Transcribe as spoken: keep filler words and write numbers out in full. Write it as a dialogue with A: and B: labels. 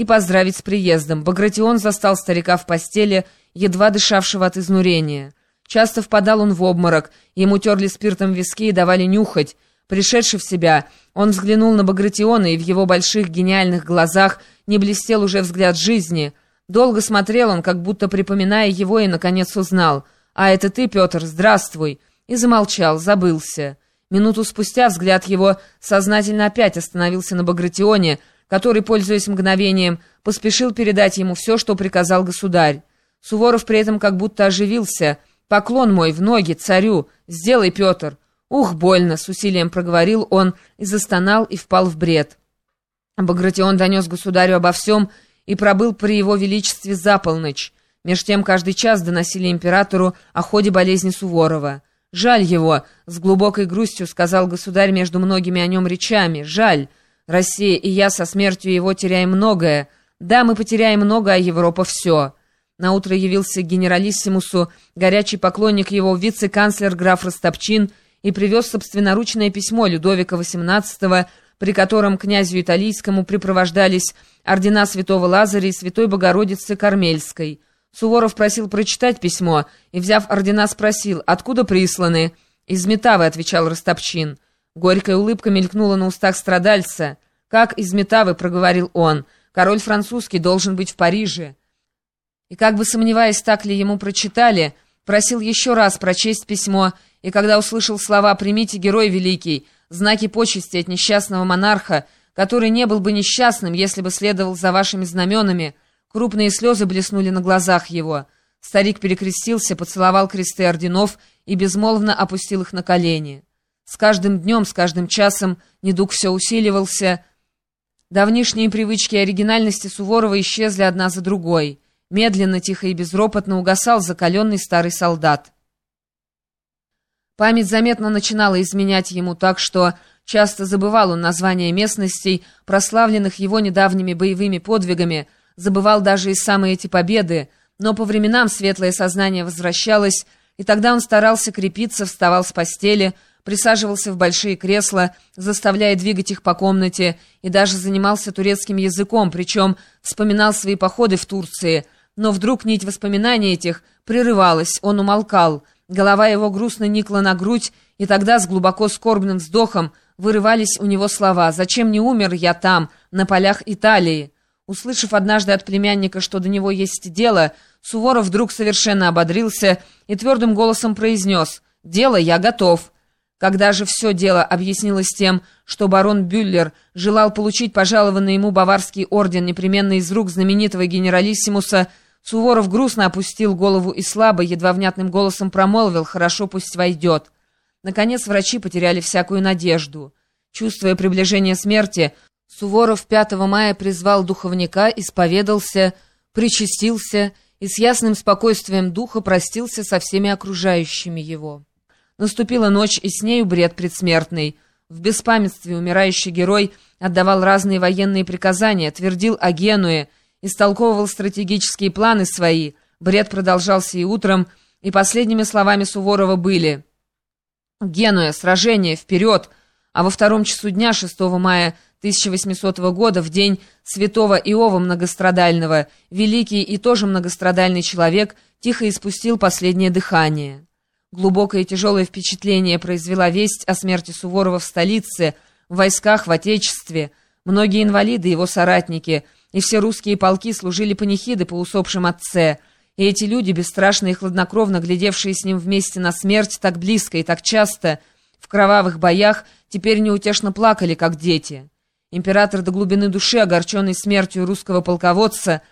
A: и поздравить с приездом. Багратион застал старика в постели, едва дышавшего от изнурения. Часто впадал он в обморок, ему терли спиртом виски и давали нюхать. Пришедший в себя, он взглянул на Багратиона, и в его больших гениальных глазах не блестел уже взгляд жизни. Долго смотрел он, как будто припоминая его, и, наконец, узнал. «А это ты, Петр, здравствуй!» И замолчал, забылся. Минуту спустя взгляд его сознательно опять остановился на Багратионе, который, пользуясь мгновением, поспешил передать ему все, что приказал государь. Суворов при этом как будто оживился. «Поклон мой в ноги царю! Сделай, Петр!» «Ух, больно!» — с усилием проговорил он и застонал, и впал в бред. Багратион донес государю обо всем и пробыл при его величестве за полночь. Меж тем каждый час доносили императору о ходе болезни Суворова. «Жаль его!» — с глубокой грустью сказал государь между многими о нем речами. «Жаль! Россия и я со смертью его теряем многое. Да, мы потеряем много, а Европа все». Наутро явился к генералиссимусу горячий поклонник его, вице-канцлер граф Растопчин, и привез собственноручное письмо Людовика восемнадцатого, при котором князю Италийскому припровождались ордена святого Лазаря и святой Богородицы Кармельской. Суворов просил прочитать письмо и, взяв ордена, спросил, откуда присланы. «Из Метавы», — отвечал Растопчин. Горькая улыбка мелькнула на устах страдальца. «Как из Метавы?» — проговорил он. «Король французский должен быть в Париже». И как бы сомневаясь, так ли ему прочитали, просил еще раз прочесть письмо, и когда услышал слова «Примите, герой великий», знаки почести от несчастного монарха, который не был бы несчастным, если бы следовал за вашими знаменами, крупные слезы блеснули на глазах его. Старик перекрестился, поцеловал кресты орденов и безмолвно опустил их на колени. С каждым днем, с каждым часом недуг все усиливался. Давнишние привычки и оригинальности Суворова исчезли одна за другой. Медленно, тихо и безропотно угасал закаленный старый солдат. Память заметно начинала изменять ему так, что часто забывал он названия местностей, прославленных его недавними боевыми подвигами, забывал даже и самые эти победы, но по временам светлое сознание возвращалось, и тогда он старался крепиться, вставал с постели, присаживался в большие кресла, заставляя двигать их по комнате, и даже занимался турецким языком, причем вспоминал свои походы в Турции. Но вдруг нить воспоминаний этих прерывалась, он умолкал, голова его грустно никла на грудь, и тогда с глубоко скорбным вздохом вырывались у него слова «Зачем не умер я там, на полях Италии?» Услышав однажды от племянника, что до него есть дело, Суворов вдруг совершенно ободрился и твердым голосом произнес «Дело я готов». Когда же все дело объяснилось тем, что барон Бюллер желал получить пожалованный ему баварский орден непременно из рук знаменитого генералиссимуса, Суворов грустно опустил голову и слабо, едва внятным голосом промолвил «Хорошо, пусть войдет». Наконец врачи потеряли всякую надежду. Чувствуя приближение смерти, Суворов пятого мая призвал духовника, исповедался, причастился и с ясным спокойствием духа простился со всеми окружающими его. Наступила ночь, и с нею бред предсмертный. В беспамятстве умирающий герой отдавал разные военные приказания, твердил о Генуе, истолковывал стратегические планы свои. Бред продолжался и утром, и последними словами Суворова были «Генуя, сражение, вперед!» А во втором часу дня, шестого мая тысяча восьмисотого года, в день святого Иова Многострадального, великий и тоже многострадальный человек тихо испустил последнее дыхание. Глубокое и тяжелое впечатление произвела весть о смерти Суворова в столице, в войсках, в Отечестве. Многие инвалиды, его соратники, и все русские полки служили панихиды по усопшим отце. И эти люди, бесстрашно и хладнокровно глядевшие с ним вместе на смерть так близко и так часто, в кровавых боях, теперь неутешно плакали, как дети. Император до глубины души, огорченный смертью русского полководца,